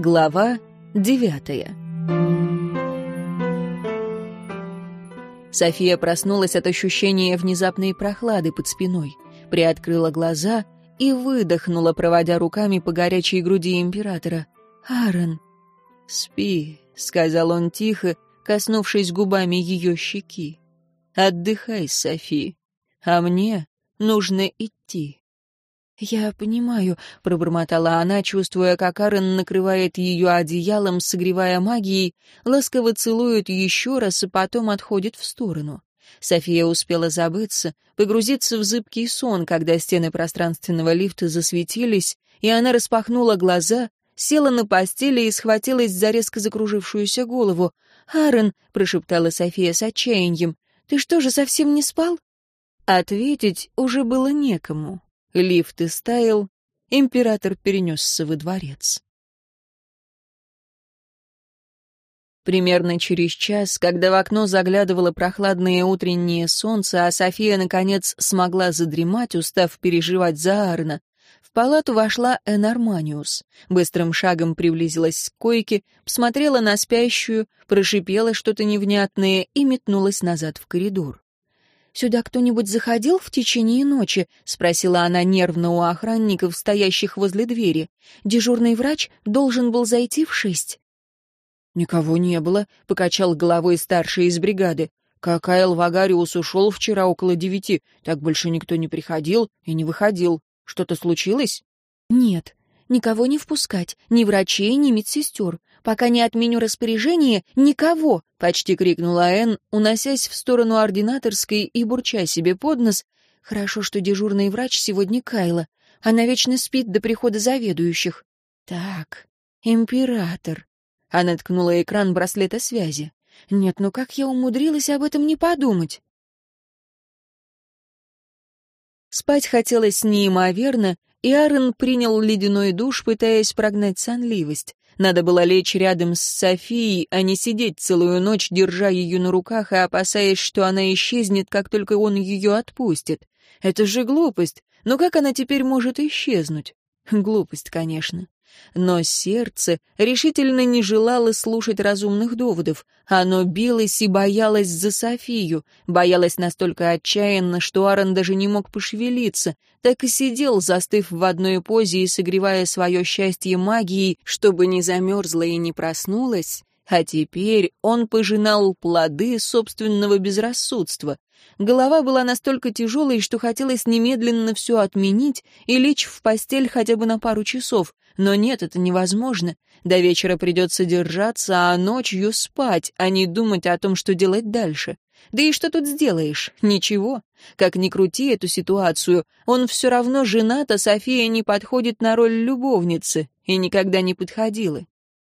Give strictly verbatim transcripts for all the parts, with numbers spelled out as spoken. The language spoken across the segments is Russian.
Глава девятая. София проснулась от ощущения внезапной прохлады под спиной, приоткрыла глаза и выдохнула, проводя руками по горячей груди императора. «Аарон!» «Спи», — сказал он тихо, коснувшись губами ее щеки. «Отдыхай, Софи, а мне нужно идти». «Я понимаю», — пробормотала она, чувствуя, как Аарон накрывает ее одеялом, согревая магией, ласково целует еще раз и потом отходит в сторону. София успела забыться, погрузиться в зыбкий сон, когда стены пространственного лифта засветились, и она распахнула глаза, села на постели и схватилась за резко закружившуюся голову. «Аарон», — прошептала София с отчаянием, — «ты что же, совсем не спал?» Ответить уже было некому. Лифт истаял, император перенесся во дворец. Примерно через час, когда в окно заглядывало прохладное утреннее солнце, а София, наконец, смогла задремать, устав переживать за Аарона, в палату вошла Эн Арманиус. Быстрым шагом приблизилась к койке, посмотрела на спящую, прошипела что-то невнятное и метнулась назад в коридор. «Сюда кто-нибудь заходил в течение ночи?» — спросила она нервно у охранников, стоящих возле двери. «Дежурный врач должен был зайти в шесть». «Никого не было», — покачал головой старший из бригады. «Как Айл Вагариус ушел вчера около девяти, так больше никто не приходил и не выходил. Что-то случилось?» «Нет, никого не впускать, ни врачей, ни медсестер. Пока не отменю распоряжение, никого!» — почти крикнула Энн, уносясь в сторону ординаторской и бурча себе под нос. «Хорошо, что дежурный врач сегодня Кайла. Она вечно спит до прихода заведующих». «Так, император». Она ткнула экран браслета связи. «Нет, ну как я умудрилась об этом не подумать?» Спать хотелось неимоверно, и Аарон принял ледяной душ, пытаясь прогнать сонливость. Надо было лечь рядом с Софией, а не сидеть целую ночь, держа ее на руках и опасаясь, что она исчезнет, как только он ее отпустит. Это же глупость. Но как она теперь может исчезнуть? Глупость, конечно. Но сердце решительно не желало слушать разумных доводов. Оно билось и боялось за Софию, боялось настолько отчаянно, что Аарон даже не мог пошевелиться, так и сидел, застыв в одной позе и согревая свое счастье магией, чтобы не замерзла и не проснулась. А теперь он пожинал плоды собственного безрассудства. Голова была настолько тяжелой, что хотелось немедленно все отменить и лечь в постель хотя бы на пару часов. Но нет, это невозможно. До вечера придется держаться, а ночью спать, а не думать о том, что делать дальше. Да и что тут сделаешь? Ничего. Как ни крути эту ситуацию, он все равно женат, а София не подходит на роль любовницы и никогда не подходила.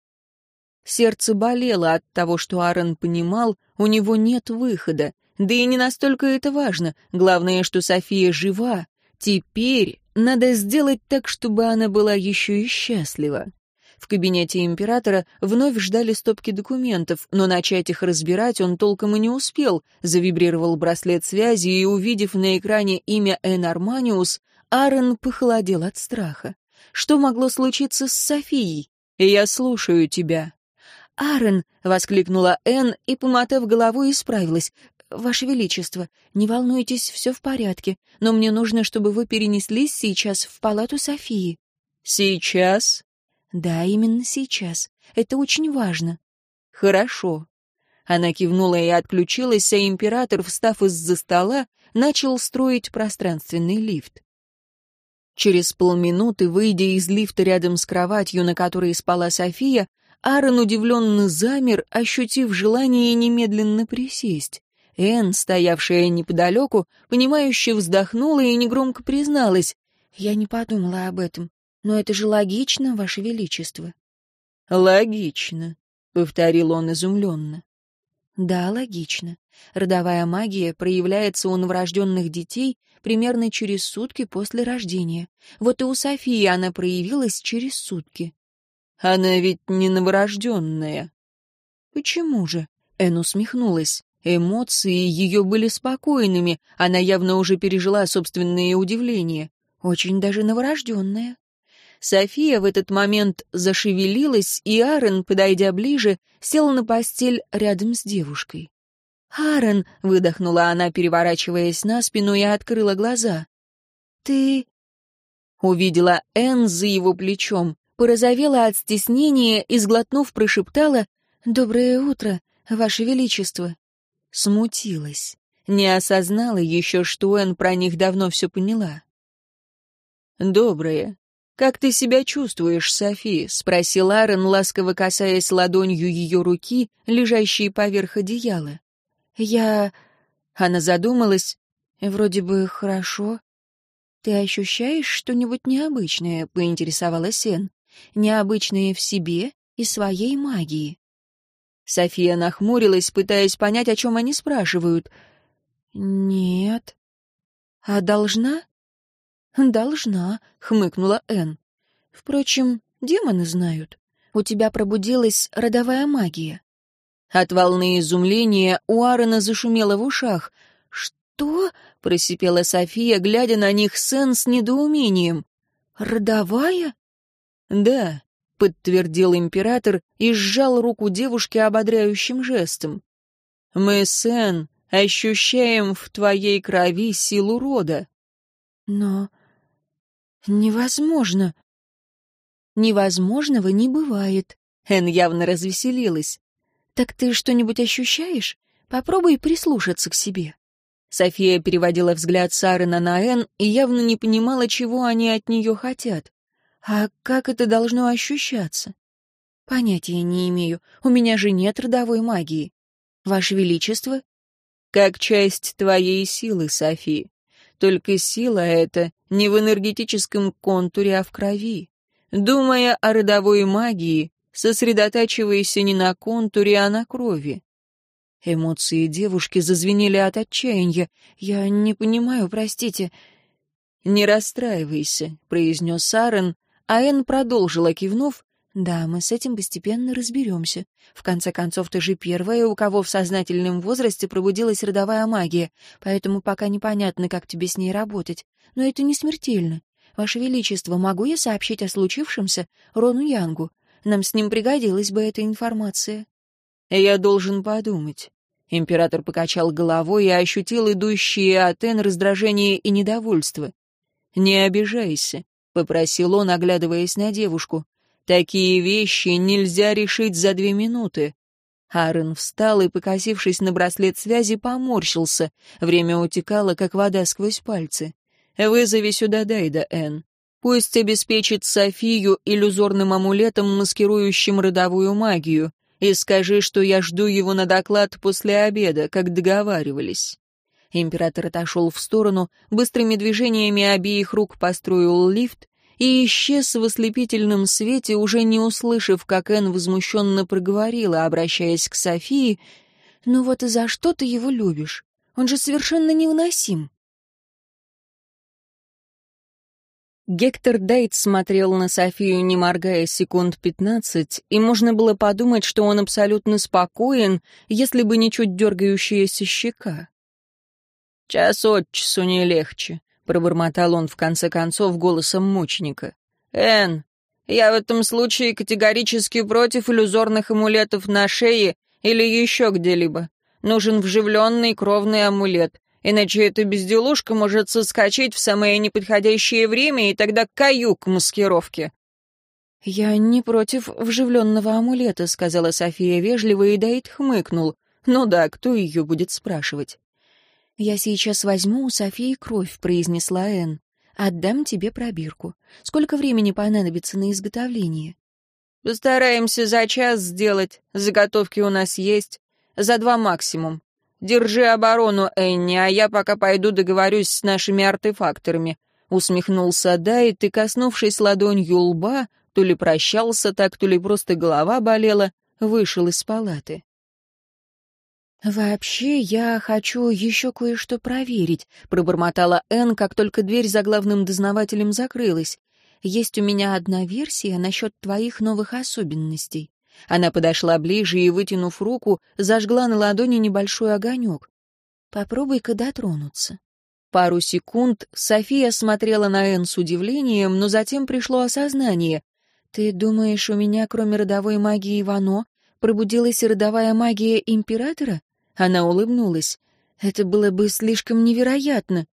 Сердце болело от того, что Аарон понимал, у него нет выхода. Да и не настолько это важно. Главное, что София жива. Теперь надо сделать так, чтобы она была еще и счастлива. В кабинете императора вновь ждали стопки документов, но начать их разбирать он толком и не успел. Завибрировал браслет связи, и, увидев на экране имя Эн Арманиус, Аарон похолодел от страха. Что могло случиться с Софией? «Я слушаю тебя». «Аарон!» — воскликнула Энн и, помотав головой, исправилась. «Ваше Величество, не волнуйтесь, все в порядке, но мне нужно, чтобы вы перенеслись сейчас в палату Софии». «Сейчас?» «Да, именно сейчас. Это очень важно». «Хорошо». Она кивнула и отключилась, а император, встав из-за стола, начал строить пространственный лифт. Через полминуты, выйдя из лифта рядом с кроватью, на которой спала София, Аарон удивленно замер, ощутив желание немедленно присесть. Энн, стоявшая неподалеку, понимающе вздохнула и негромко призналась. «Я не подумала об этом, но это же логично, Ваше Величество». «Логично», — повторил он изумленно. «Да, логично. Родовая магия проявляется у новорожденных детей примерно через сутки после рождения. Вот и у Софии она проявилась через сутки». «Она ведь не новорожденная». «Почему же?» — Энн усмехнулась. Эмоции ее были спокойными, она явно уже пережила собственные удивления. Очень даже новорожденная. София в этот момент зашевелилась, и Аарон, подойдя ближе, сел на постель рядом с девушкой. «Аарон!» — выдохнула она, переворачиваясь на спину, и открыла глаза. «Ты...» Увидела Энн за его плечом, порозовела от стеснения и, сглотнув, прошептала «Доброе утро, Ваше Величество». Смутилась. Не осознала еще, что Энн про них давно все поняла. «Доброе. Как ты себя чувствуешь, Софи?» — спросил Аарон, ласково касаясь ладонью ее руки, лежащей поверх одеяла. «Я...» — она задумалась. «Вроде бы хорошо. Ты ощущаешь что-нибудь необычное?» — поинтересовалась Энн. «Необычное в себе и своей магии». София нахмурилась, пытаясь понять, о чем они спрашивают. «Нет». «А должна?» «Должна», — хмыкнула Энн. «Впрочем, демоны знают. У тебя пробудилась родовая магия». От волны изумления у Аарона зашумело в ушах. «Что?» — просипела София, глядя на них с Энн с недоумением. «Родовая?» «Да», — подтвердил император и сжал руку девушки ободряющим жестом. «Мы с Энн ощущаем в твоей крови силу рода». «Но невозможно». «Невозможного не бывает», — Энн явно развеселилась. «Так ты что-нибудь ощущаешь? Попробуй прислушаться к себе». София переводила взгляд с Аарона на Энн и явно не понимала, чего они от нее хотят. «А как это должно ощущаться?» «Понятия не имею. У меня же нет родовой магии». «Ваше Величество?» «Как часть твоей силы, Софи. Только сила эта не в энергетическом контуре, а в крови. Думая о родовой магии, сосредотачивайся не на контуре, а на крови». Эмоции девушки зазвенели от отчаяния. «Я не понимаю, простите». «Не расстраивайся», — произнес Аарон, а Энн продолжила, кивнув. «Да, мы с этим постепенно разберемся. В конце концов, ты же первая, у кого в сознательном возрасте пробудилась родовая магия, поэтому пока непонятно, как тебе с ней работать. Но это не смертельно. Ваше Величество, могу я сообщить о случившемся Рону Янгу? Нам с ним пригодилась бы эта информация». «Я должен подумать». Император покачал головой и ощутил идущие от Энн раздражение и недовольство. «Не обижайся», — попросил он, оглядываясь на девушку. «Такие вещи нельзя решить за две минуты». Аарон встал и, покосившись на браслет связи, поморщился. Время утекало, как вода сквозь пальцы. «Вызови сюда Дайда, Энн. Пусть обеспечит Софию иллюзорным амулетом, маскирующим родовую магию, и скажи, что я жду его на доклад после обеда, как договаривались». Император отошел в сторону, быстрыми движениями обеих рук построил лифт и исчез в ослепительном свете, уже не услышав, как Энн возмущенно проговорила, обращаясь к Софии: «Ну вот и за что ты его любишь? Он же совершенно невыносим». Гектор Дайт смотрел на Софию, не моргая секунд пятнадцать, и можно было подумать, что он абсолютно спокоен, если бы не чуть дергающаяся щека. «Час от часу не легче», — пробормотал он в конце концов голосом мученика. «Энн, я в этом случае категорически против иллюзорных амулетов на шее или еще где-либо. Нужен вживленный кровный амулет, иначе эта безделушка может соскочить в самое неподходящее время, и тогда каюк к маскировке». «Я не против вживленного амулета», — сказала София вежливо, и Дайт хмыкнул. «Ну да, кто ее будет спрашивать?» «Я сейчас возьму у Софии кровь», — произнесла Энн. «Отдам тебе пробирку. Сколько времени понадобится на изготовление?» «Постараемся за час сделать. Заготовки у нас есть. За два максимум. Держи оборону, Энни, а я пока пойду договорюсь с нашими артефакторами», — усмехнулся Дайт и, коснувшись ладонью лба, то ли прощался так, то ли просто голова болела, вышел из палаты. «Вообще, я хочу еще кое-что проверить», — пробормотала Энн, как только дверь за главным дознавателем закрылась. «Есть у меня одна версия насчет твоих новых особенностей». Она подошла ближе и, вытянув руку, зажгла на ладони небольшой огонек. «Попробуй-ка дотронуться». Пару секунд София смотрела на Энн с удивлением, но затем пришло осознание. «Ты думаешь, у меня, кроме родовой магии Вано, пробудилась и родовая магия Императора?» Она улыбнулась. «Это было бы слишком невероятно».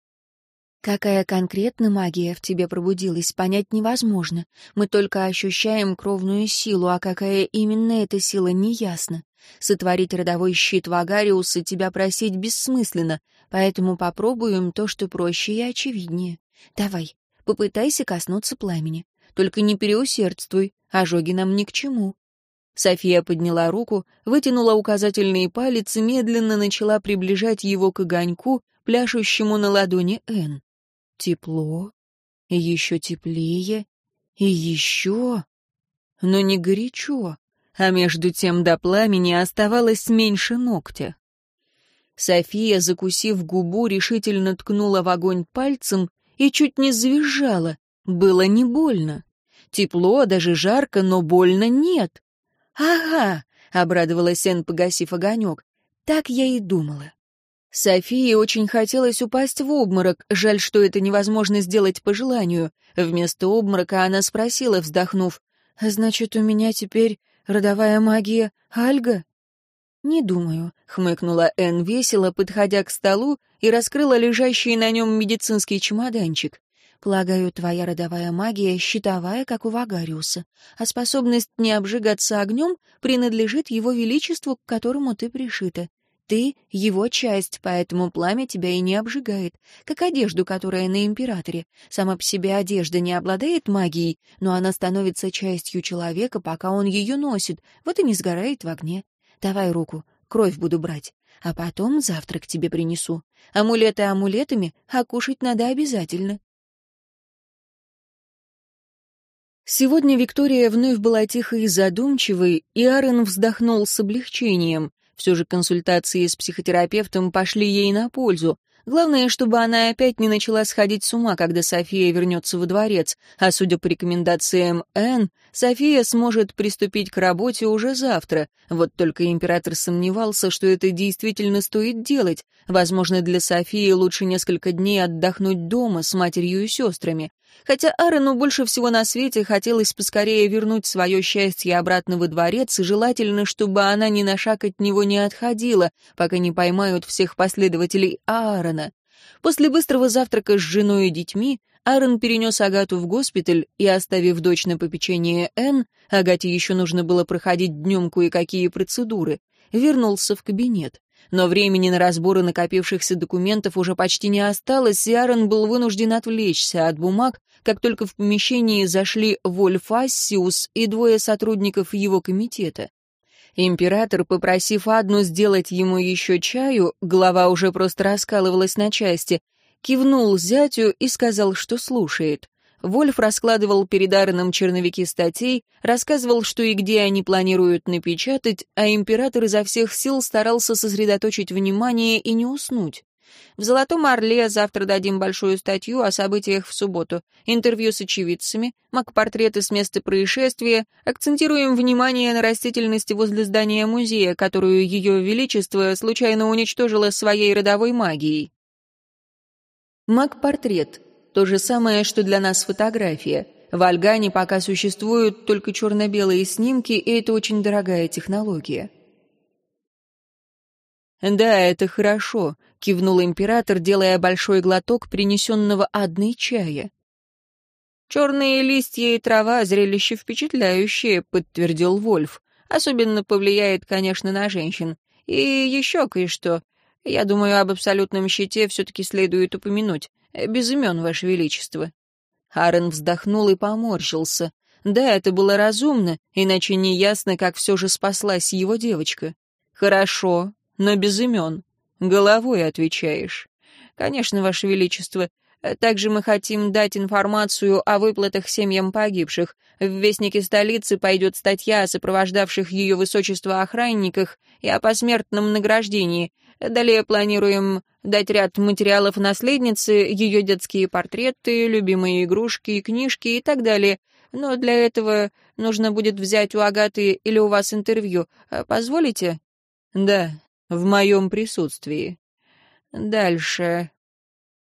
Какая конкретно магия в тебе пробудилась, понять невозможно. Мы только ощущаем кровную силу, а какая именно эта сила, неясно. Сотворить родовой щит Вагариуса тебя просить бессмысленно, поэтому попробуем то, что проще и очевиднее. Давай, попытайся коснуться пламени. Только не переусердствуй, ожоги нам ни к чему». София подняла руку, вытянула указательный палец и медленно начала приближать его к огоньку, пляшущему на ладони Энн. Тепло, и еще теплее, и еще, но не горячо, а между тем до пламени оставалось меньше ногтя. София, закусив губу, решительно ткнула в огонь пальцем и чуть не завизжала. Было не больно. Тепло, даже жарко, но больно нет. «Ага», — обрадовалась Энн, погасив огонек, — «так я и думала». Софии очень хотелось упасть в обморок, жаль, что это невозможно сделать по желанию. Вместо обморока она спросила, вздохнув, «Значит, у меня теперь родовая магия Альга?» «Не думаю», — хмыкнула Энн весело, подходя к столу и раскрыла лежащий на нем медицинский чемоданчик. «Полагаю, твоя родовая магия щитовая, как у Вагариуса, а способность не обжигаться огнем принадлежит его величеству, к которому ты пришита. Ты — его часть, поэтому пламя тебя и не обжигает, как одежду, которая на императоре. Сама по себе одежда не обладает магией, но она становится частью человека, пока он ее носит, вот и не сгорает в огне. Давай руку, кровь буду брать, а потом завтрак тебе принесу. Амулеты амулетами, а кушать надо обязательно». Сегодня Виктория вновь была тихой и задумчивой, и Аарон вздохнул с облегчением. Все же консультации с психотерапевтом пошли ей на пользу. Главное, чтобы она опять не начала сходить с ума, когда София вернется во дворец, а судя по рекомендациям Энн, София сможет приступить к работе уже завтра. Вот только император сомневался, что это действительно стоит делать. Возможно, для Софии лучше несколько дней отдохнуть дома с матерью и сестрами. Хотя Аарону больше всего на свете хотелось поскорее вернуть свое счастье обратно во дворец, и желательно, чтобы она ни на шаг от него не отходила, пока не поймают всех последователей Аарона. После быстрого завтрака с женой и детьми Аарон перенес Агату в госпиталь и, оставив дочь на попечение Энн, Агате еще нужно было проходить днем кое-какие процедуры, вернулся в кабинет. Но времени на разборы накопившихся документов уже почти не осталось, и Аарон был вынужден отвлечься от бумаг, как только в помещении зашли Вольф Ассиус и двое сотрудников его комитета. Император, попросив Адну сделать ему еще чаю, голова уже просто раскалывалась на части, кивнул зятю и сказал, что слушает. Вольф раскладывал перед Аароном черновики статей, рассказывал, что и где они планируют напечатать, а император изо всех сил старался сосредоточить внимание и не уснуть. В «Золотом орле» завтра дадим большую статью о событиях в субботу, интервью с очевидцами, маг-портреты с места происшествия, акцентируем внимание на растительности возле здания музея, которую Ее Величество случайно уничтожило своей родовой магией. Маг-портрет — то же самое, что для нас фотография. В Альгане пока существуют только черно-белые снимки, и это очень дорогая технология. «Да, это хорошо», — кивнул император, делая большой глоток принесенного Адной чая. «Черные листья и трава — зрелище впечатляющее», — подтвердил Вольф. «Особенно повлияет, конечно, на женщин. И еще кое-что. Я думаю, об абсолютном щите все-таки следует упомянуть. Без имен, Ваше Величество». Аарон вздохнул и поморщился. Да, это было разумно, иначе неясно, как все же спаслась его девочка. «Хорошо, но без имен. Головой отвечаешь». «Конечно, Ваше Величество. Также мы хотим дать информацию о выплатах семьям погибших. В Вестнике столицы пойдет статья о сопровождавших ее высочество охранниках и о посмертном награждении. Далее планируем дать ряд материалов наследницы, ее детские портреты, любимые игрушки, книжки и так далее. Но для этого нужно будет взять у Агаты или у вас интервью. Позволите?» «Да, в моем присутствии». «Дальше.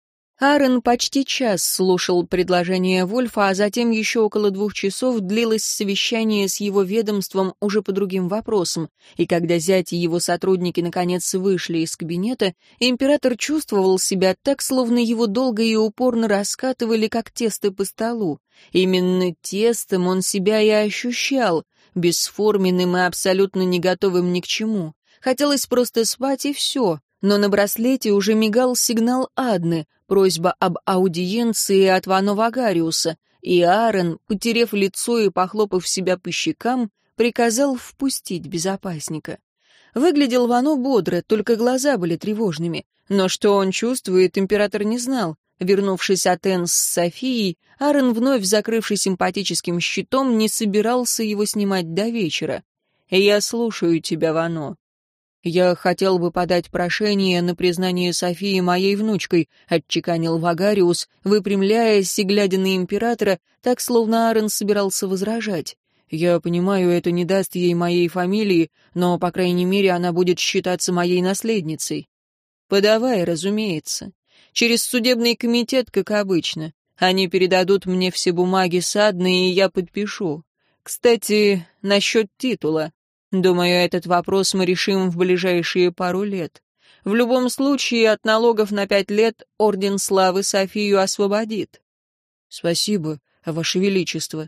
Аарон почти час слушал предложение Вольфа, а затем еще около двух часов длилось совещание с его ведомством уже по другим вопросам, и когда зять и его сотрудники наконец вышли из кабинета, император чувствовал себя так, словно его долго и упорно раскатывали, как тесто по столу. Именно тестом он себя и ощущал, бесформенным и абсолютно не готовым ни к чему. Хотелось просто спать и все, но на браслете уже мигал сигнал Адны, просьба об аудиенции от Вано Вагариуса, и Аарон, потерев лицо и похлопав себя по щекам, приказал впустить безопасника. Выглядел Вано бодро, только глаза были тревожными, но что он чувствует, император не знал. Вернувшись от Энн с Софией, Аарон, вновь закрывший симпатическим щитом, не собирался его снимать до вечера. «Я слушаю тебя, Вано». «Я хотел бы подать прошение на признание Софии моей внучкой», — отчеканил Вагариус, выпрямляясь и глядя на императора, так, словно Аарон собирался возражать. «Я понимаю, это не даст ей моей фамилии, но, по крайней мере, она будет считаться моей наследницей». «Подавай, разумеется. Через судебный комитет, как обычно. Они передадут мне все бумаги с Адны, и я подпишу. Кстати, насчет титула. Думаю, этот вопрос мы решим в ближайшие пару лет. В любом случае, от налогов на пять лет Орден Славы Софию освободит». «Спасибо, Ваше Величество».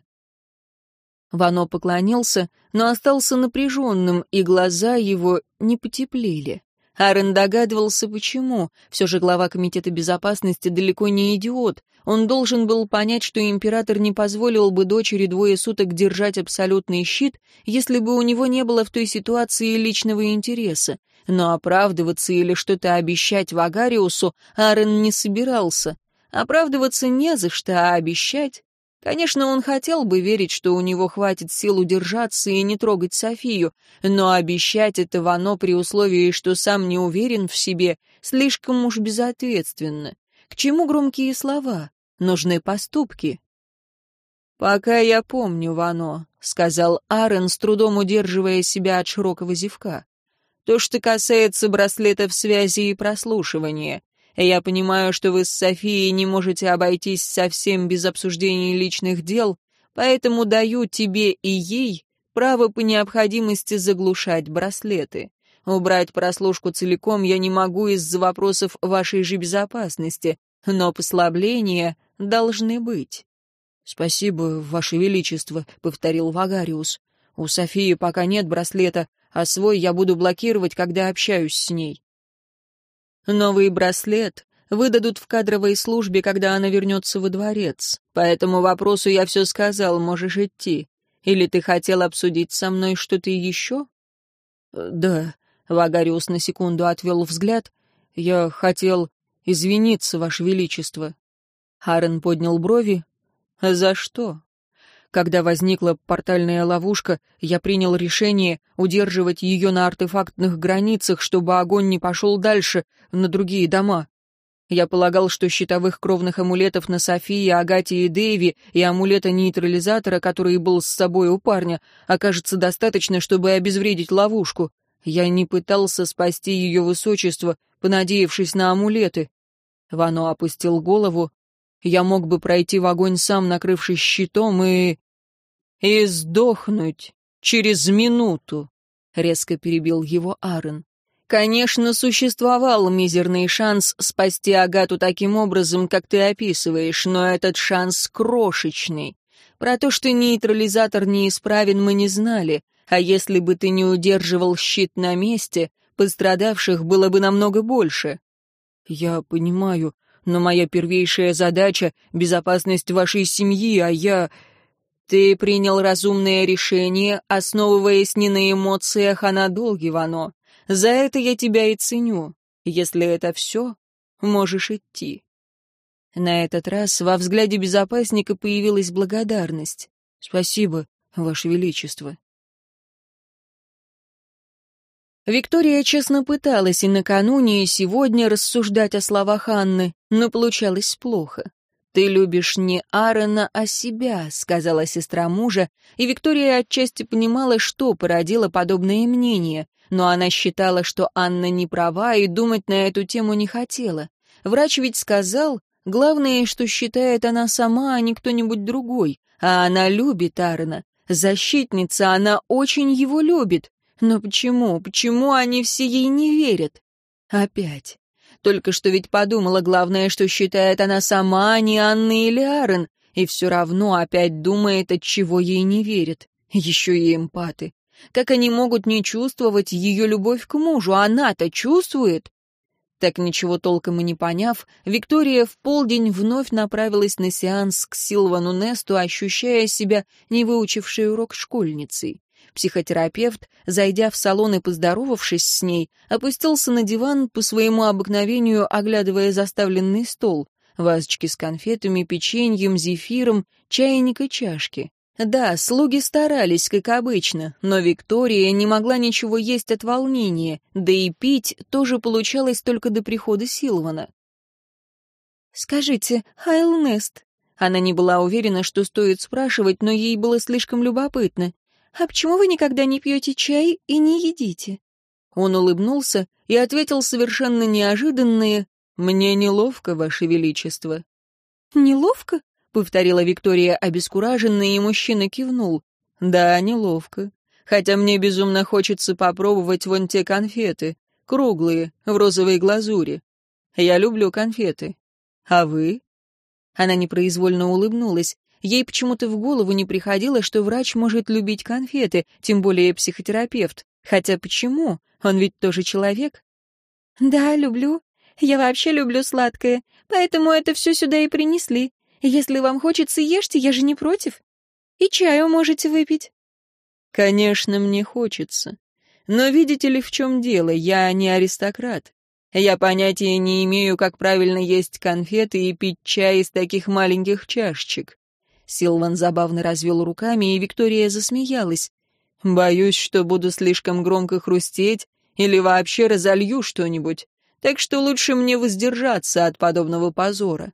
Вано поклонился, но остался напряженным, и глаза его не потеплели. Аарон догадывался, почему. Все же глава Комитета безопасности далеко не идиот. Он должен был понять, что император не позволил бы дочери двое суток держать абсолютный щит, если бы у него не было в той ситуации личного интереса. Но оправдываться или что-то обещать Вагариусу Аарон не собирался. Оправдываться не за что, а обещать... Конечно, он хотел бы верить, что у него хватит сил удержаться и не трогать Софию, но обещать это Вано при условии, что сам не уверен в себе, слишком уж безответственно. К чему громкие слова? Нужны поступки. «Пока я помню, Вано», — сказал Аарон, с трудом удерживая себя от широкого зевка. «То, что касается браслетов связи и прослушивания. Я понимаю, что вы с Софией не можете обойтись совсем без обсуждения личных дел, поэтому даю тебе и ей право по необходимости заглушать браслеты. Убрать прослушку целиком я не могу из-за вопросов вашей же безопасности, но послабления должны быть». «Спасибо, Ваше Величество», — повторил Вагариус. «У Софии пока нет браслета, а свой я буду блокировать, когда общаюсь с ней». «Новый браслет выдадут в кадровой службе, когда она вернется во дворец. По этому вопросу я все сказал, можешь идти. Или ты хотел обсудить со мной что-то еще?» «Да», — Вагариус на секунду отвел взгляд. «Я хотел извиниться, Ваше Величество». Аарон поднял брови. «За что?» «Когда возникла портальная ловушка, я принял решение удерживать ее на артефактных границах, чтобы огонь не пошел дальше, на другие дома. Я полагал, что щитовых кровных амулетов на Софии, Агате и Дэйви и амулета-нейтрализатора, который был с собой у парня, окажется достаточно, чтобы обезвредить ловушку. Я не пытался спасти ее высочество, понадеявшись на амулеты». Вано опустил голову. «Я мог бы пройти в огонь сам, накрывшись щитом, и... и сдохнуть через минуту», — резко перебил его Аарон. «Конечно, существовал мизерный шанс спасти Агату таким образом, как ты описываешь, но этот шанс крошечный. Про то, что нейтрализатор неисправен, мы не знали, а если бы ты не удерживал щит на месте, пострадавших было бы намного больше». «Я понимаю, но моя первейшая задача — безопасность вашей семьи, а я...» «Ты принял разумное решение, основываясь не на эмоциях, а на долге, Вано. За это я тебя и ценю. Если это все, можешь идти». На этот раз во взгляде безопасника появилась благодарность. «Спасибо, Ваше Величество». Виктория честно пыталась и накануне, и сегодня рассуждать о словах Анны, но получалось плохо. «Ты любишь не Аарона, а себя», — сказала сестра мужа, и Виктория отчасти понимала, что породило подобное мнение, но она считала, что Анна не права и думать на эту тему не хотела. Врач ведь сказал, Главное, что считает она сама, а не кто-нибудь другой. А она любит Аарона. Защитница, она очень его любит. Но почему, почему они все ей не верят? Опять. Только что ведь подумала, главное, что считает она сама, а не Анна или Аарон. И все равно опять думает, от чего ей не верят. Еще и эмпаты. Как они могут не чувствовать ее любовь к мужу? Она-то чувствует. Так ничего толком и не поняв, Виктория в полдень вновь направилась на сеанс к Силвану Несту, ощущая себя не выучившей урок школьницей. Психотерапевт, зайдя в салон и поздоровавшись с ней, опустился на диван, по своему обыкновению оглядывая заставленный стол, вазочки с конфетами, печеньем, зефиром, чайник и чашки. Да, слуги старались, как обычно, но Виктория не могла ничего есть от волнения, да и пить тоже получалось только до прихода Силвана. «Скажите, Айл Нест...» Она не была уверена, что стоит спрашивать, но ей было слишком любопытно. «А почему вы никогда не пьете чай и не едите?» Он улыбнулся и ответил совершенно неожиданное: «Мне неловко, Ваше Величество». «Неловко?» — повторила Виктория обескураженно, и мужчина кивнул. «Да, неловко. Хотя мне безумно хочется попробовать вон те конфеты, круглые, в розовой глазури. Я люблю конфеты. А вы?» Она непроизвольно улыбнулась. Ей почему-то в голову не приходило, что врач может любить конфеты, тем более психотерапевт. Хотя почему? Он ведь тоже человек. «Да, люблю. Я вообще люблю сладкое, поэтому это все сюда и принесли. Если вам хочется, ешьте, я же не против. И чаю можете выпить». «Конечно, мне хочется. Но видите ли, в чем дело, я не аристократ. Я понятия не имею, как правильно есть конфеты и пить чай из таких маленьких чашечек». Силван забавно развел руками, и Виктория засмеялась. «Боюсь, что буду слишком громко хрустеть или вообще разолью что-нибудь, так что лучше мне воздержаться от подобного позора».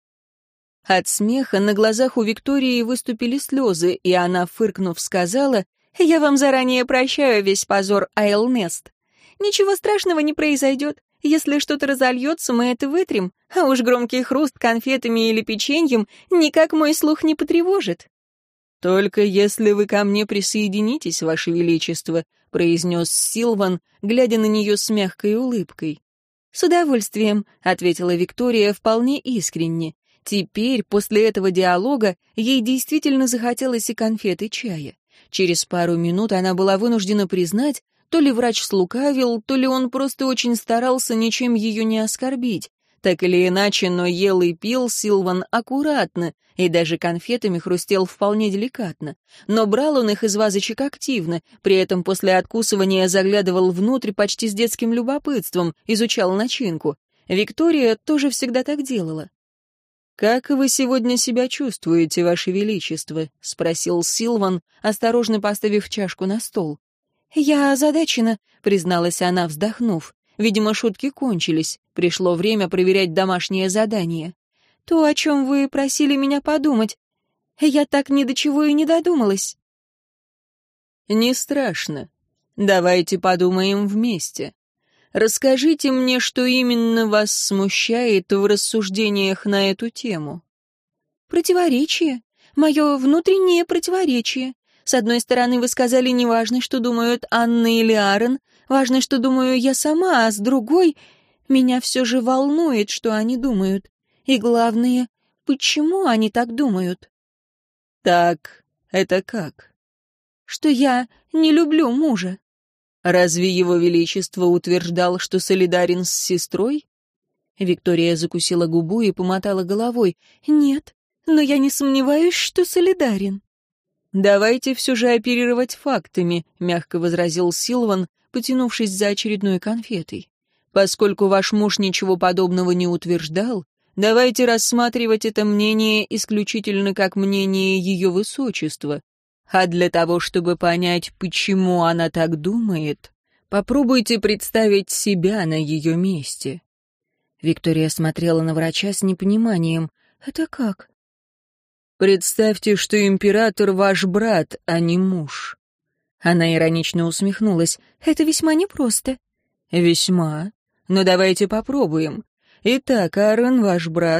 От смеха на глазах у Виктории выступили слезы, и она, фыркнув, сказала: «Я вам заранее прощаю весь позор, Айл Нест. Ничего страшного не произойдет. Если что-то разольется, мы это вытрем, а уж громкий хруст конфетами или печеньем никак мой слух не потревожит». «Только если вы ко мне присоединитесь, Ваше Величество», — произнес Силван, глядя на нее с мягкой улыбкой. «С удовольствием», — ответила Виктория вполне искренне. Теперь, после этого диалога, ей действительно захотелось и конфет, и чая. Через пару минут она была вынуждена признать, то ли врач слукавил, то ли он просто очень старался ничем ее не оскорбить. Так или иначе, но ел и пил Силван аккуратно, и даже конфетами хрустел вполне деликатно. Но брал он их из вазочек активно, при этом после откусывания заглядывал внутрь почти с детским любопытством, изучал начинку. Виктория тоже всегда так делала. «Как вы сегодня себя чувствуете, Ваше Величество?» — спросил Силван, осторожно поставив чашку на стол. «Я озадачена», — призналась она, вздохнув. Видимо, шутки кончились. Пришло время проверять домашнее задание. «То, о чем вы просили меня подумать. Я так ни до чего и не додумалась». «Не страшно. Давайте подумаем вместе. Расскажите мне, что именно вас смущает в рассуждениях на эту тему». «Противоречие. Мое внутреннее противоречие. С одной стороны, вы сказали, неважно, что думают Анна или Аарон, важно, что думаю я сама, а с другой, меня все же волнует, что они думают. И главное, почему они так думают?» «Так, это как?» «Что я не люблю мужа». «Разве его величество утверждал, что солидарен с сестрой?» Виктория закусила губу и помотала головой. «Нет, но я не сомневаюсь, что солидарен». «Давайте все же оперировать фактами», — мягко возразил Силван, потянувшись за очередной конфетой. «Поскольку ваш муж ничего подобного не утверждал, давайте рассматривать это мнение исключительно как мнение ее высочества. А для того, чтобы понять, почему она так думает, попробуйте представить себя на ее месте». Виктория смотрела на врача с непониманием. «Это как?» «Представьте, что император ваш брат, а не муж». Она иронично усмехнулась. «Это весьма непросто». «Весьма. Но давайте попробуем. Итак, Аарон ваш брат,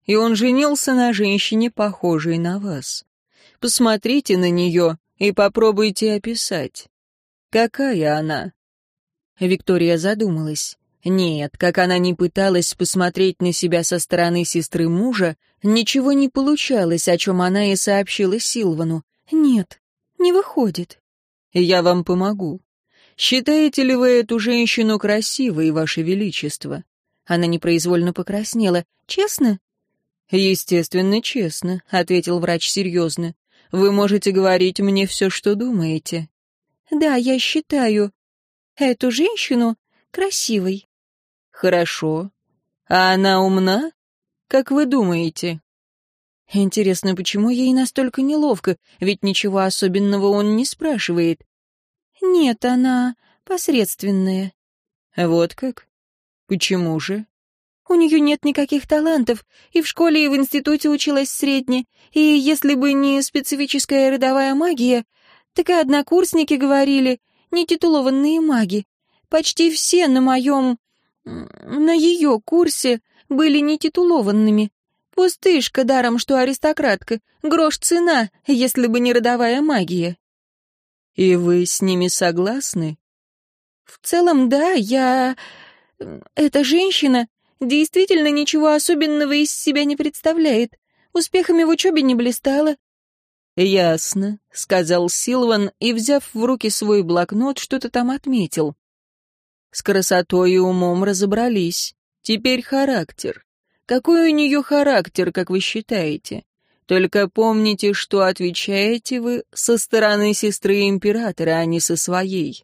и он женился на женщине, похожей на вас. Посмотрите на нее и попробуйте описать. Какая она?» Виктория задумалась. Нет, как она ни пыталась посмотреть на себя со стороны сестры мужа, ничего не получалось, о чем она и сообщила Силвану. «Нет, не выходит». «Я вам помогу. Считаете ли вы эту женщину красивой, Ваше Величество?» Она непроизвольно покраснела. «Честно?» «Естественно, честно», — ответил врач серьезно. «Вы можете говорить мне все, что думаете». «Да, я считаю эту женщину красивой». «Хорошо. А она умна? Как вы думаете?» Интересно, почему ей настолько неловко, ведь ничего особенного он не спрашивает. «Нет, она посредственная». «Вот как? Почему же?» «У нее нет никаких талантов, и в школе, и в институте училась средне, и если бы не специфическая родовая магия, так и однокурсники говорили, нетитулованные маги. Почти все на моем... на ее курсе были нетитулованными. Пустышка, даром что аристократка, грош цена, если бы не родовая магия». «И вы с ними согласны?» «В целом, да, я... эта женщина действительно ничего особенного из себя не представляет. Успехами в учебе не блистала». «Ясно», — сказал Силван и, взяв в руки свой блокнот, что-то там отметил. «С красотой и умом разобрались. Теперь характер. Какой у нее характер, как вы считаете? Только помните, что отвечаете вы со стороны сестры императора, а не со своей».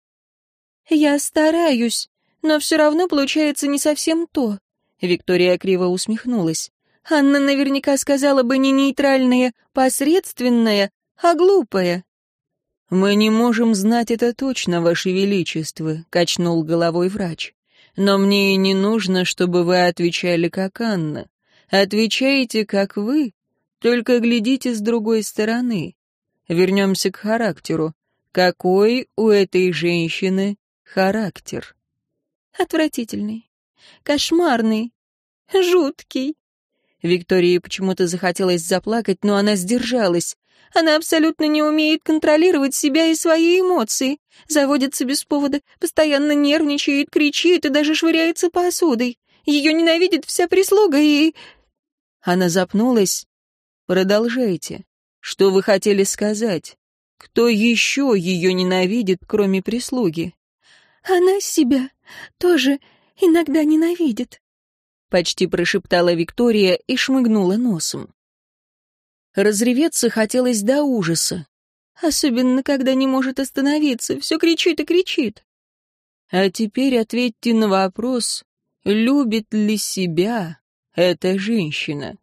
«Я стараюсь, но все равно получается не совсем то». Виктория криво усмехнулась. «Анна наверняка сказала бы не нейтральная, посредственная, а глупая». «Мы не можем знать это точно, Ваше Величество», — качнул головой врач. «Но мне и не нужно, чтобы вы отвечали как Анна. Отвечаете как вы, только глядите с другой стороны. Вернемся к характеру. Какой у этой женщины характер?» «Отвратительный, кошмарный, жуткий». Виктории почему-то захотелось заплакать, но она сдержалась. Она абсолютно не умеет контролировать себя и свои эмоции. Заводится без повода, постоянно нервничает, кричит и даже швыряется посудой. Ее ненавидит вся прислуга и... Она запнулась. «Продолжайте. Что вы хотели сказать? Кто еще ее ненавидит, кроме прислуги?» «Она себя тоже иногда ненавидит», — почти прошептала Виктория и шмыгнула носом. Разреветься хотелось до ужаса, особенно когда не может остановиться, все кричит и кричит. А теперь ответьте на вопрос, любит ли себя эта женщина?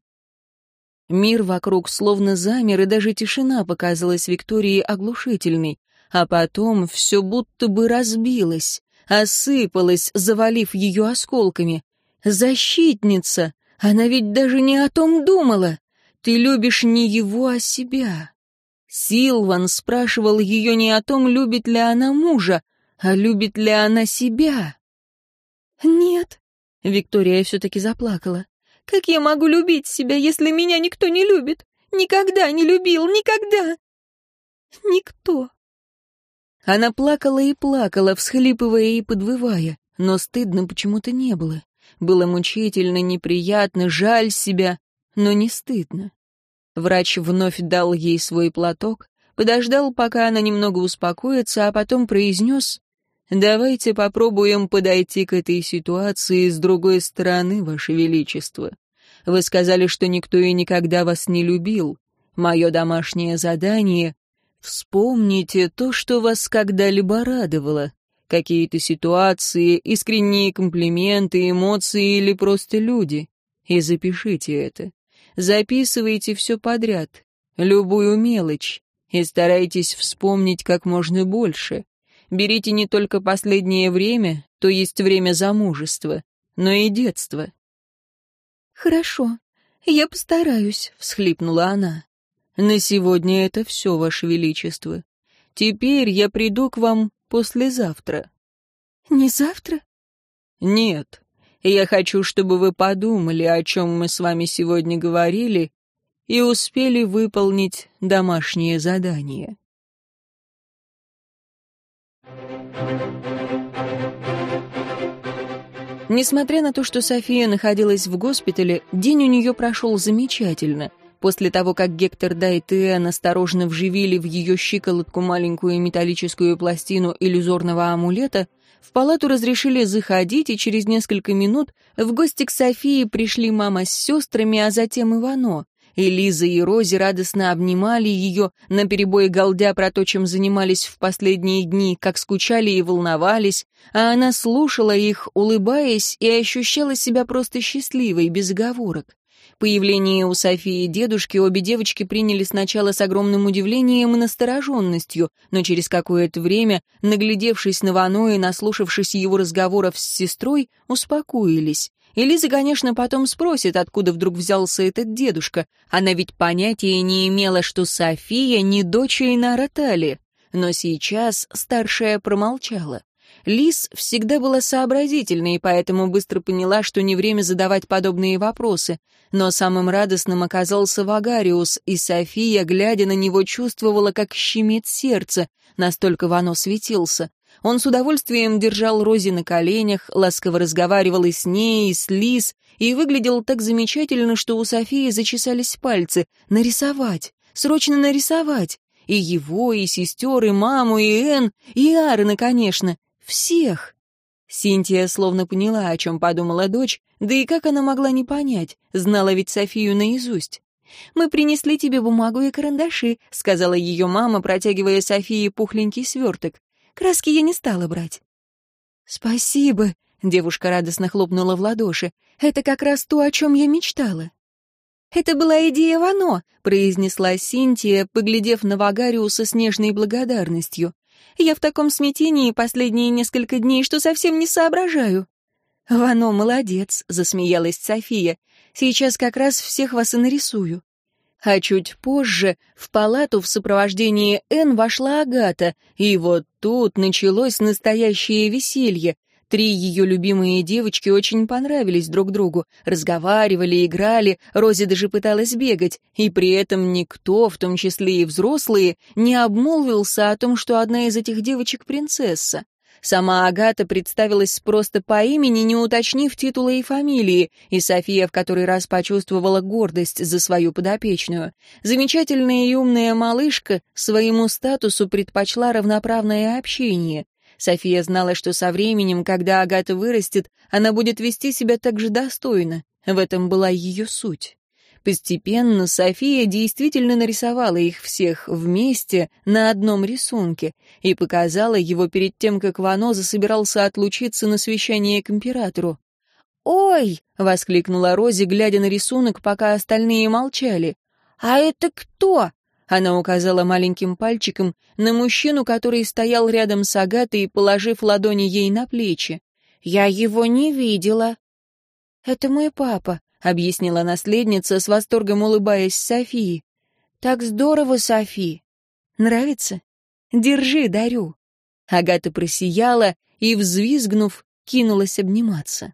Мир вокруг словно замер, и даже тишина показалась Виктории оглушительной, а потом все будто бы разбилось, осыпалось, завалив ее осколками. «Защитница! Она ведь даже не о том думала! Ты любишь не его, а себя!» Силван спрашивал ее не о том, любит ли она мужа, а любит ли она себя. «Нет», — Виктория все-таки заплакала. «Как я могу любить себя, если меня никто не любит? Никогда не любил, никогда! Никто!» Она плакала и плакала, всхлипывая и подвывая, но стыдно почему-то не было. Было мучительно, неприятно, жаль себя, но не стыдно. Врач вновь дал ей свой платок, подождал, пока она немного успокоится, а потом произнес: «Давайте попробуем подойти к этой ситуации с другой стороны, Ваше Величество. Вы сказали, что никто и никогда вас не любил. Мое домашнее задание — вспомните то, что вас когда-либо радовало. Какие-то ситуации, искренние комплименты, эмоции или просто люди. И запишите это. Записывайте все подряд, любую мелочь, и старайтесь вспомнить как можно больше. Берите не только последнее время, то есть время замужества, но и детство». «Хорошо, я постараюсь», — всхлипнула она. «На сегодня это все, Ваше Величество. Теперь я приду к вам послезавтра». «Не завтра?» «Нет. Я хочу, чтобы вы подумали, о чем мы с вами сегодня говорили, и успели выполнить домашнее задание». Несмотря на то, что София находилась в госпитале, день у нее прошел замечательно. После того, как Гектор Дайт и Энн осторожно вживили в ее щиколотку маленькую металлическую пластину иллюзорного амулета, в палату разрешили заходить, и через несколько минут в гости к Софии пришли мама с сестрами, а затем и Вано. И Лиза и Рози радостно обнимали ее, наперебой галдя про то, чем занимались в последние дни, как скучали и волновались, а она слушала их, улыбаясь, и ощущала себя просто счастливой, без оговорок. Появление у Софии и дедушки обе девочки приняли сначала с огромным удивлением и настороженностью, но через какое-то время, наглядевшись на Вано и наслушавшись его разговоров с сестрой, успокоились. И Лиза, конечно, потом спросит, откуда вдруг взялся этот дедушка. Она ведь понятия не имела, что София не дочь Эйнара Тали. Но сейчас старшая промолчала. Лиз всегда была сообразительной, и поэтому быстро поняла, что не время задавать подобные вопросы. Но самым радостным оказался Вагариус, и София, глядя на него, чувствовала, как щемит сердце, настолько Вано светился. Он с удовольствием держал Рози на коленях, ласково разговаривал и с ней, и с Лиз, и выглядел так замечательно, что у Софии зачесались пальцы. Нарисовать! Срочно нарисовать! И его, и сестер, и маму, и Энн, и Аарона, конечно. Всех! Синтия словно поняла, о чем подумала дочь, да и как она могла не понять, знала ведь Софию наизусть. «Мы принесли тебе бумагу и карандаши», — сказала ее мама, протягивая Софии пухленький сверток. «Краски я не стала брать». «Спасибо», — девушка радостно хлопнула в ладоши. «Это как раз то, о чем я мечтала». «Это была идея Вано», — произнесла Синтия, поглядев на Вагариуса с нежной благодарностью. «Я в таком смятении последние несколько дней, что совсем не соображаю». «Вано молодец», — засмеялась София. «Сейчас как раз всех вас и нарисую». А чуть позже в палату в сопровождении Энн вошла Агата, и вот тут началось настоящее веселье. Три ее любимые девочки очень понравились друг другу, разговаривали, играли, Рози даже пыталась бегать, и при этом никто, в том числе и взрослые, не обмолвился о том, что одна из этих девочек принцесса. Сама Агата представилась просто по имени, не уточнив титула и фамилии, и София в который раз почувствовала гордость за свою подопечную. Замечательная и умная малышка своему статусу предпочла равноправное общение. София знала, что со временем, когда Агата вырастет, она будет вести себя так же достойно. В этом была ее суть. Постепенно София действительно нарисовала их всех вместе на одном рисунке и показала его перед тем, как Вано засобирался отлучиться на совещание к императору. «Ой!» — воскликнула Рози, глядя на рисунок, пока остальные молчали. «А это кто?» — она указала маленьким пальчиком на мужчину, который стоял рядом с Агатой, положив ладони ей на плечи. «Я его не видела». «Это мой папа», — объяснила наследница, с восторгом улыбаясь Софии. «Так здорово, Софи! Нравится? Держи, дарю!» Агата просияла и, взвизгнув, кинулась обниматься.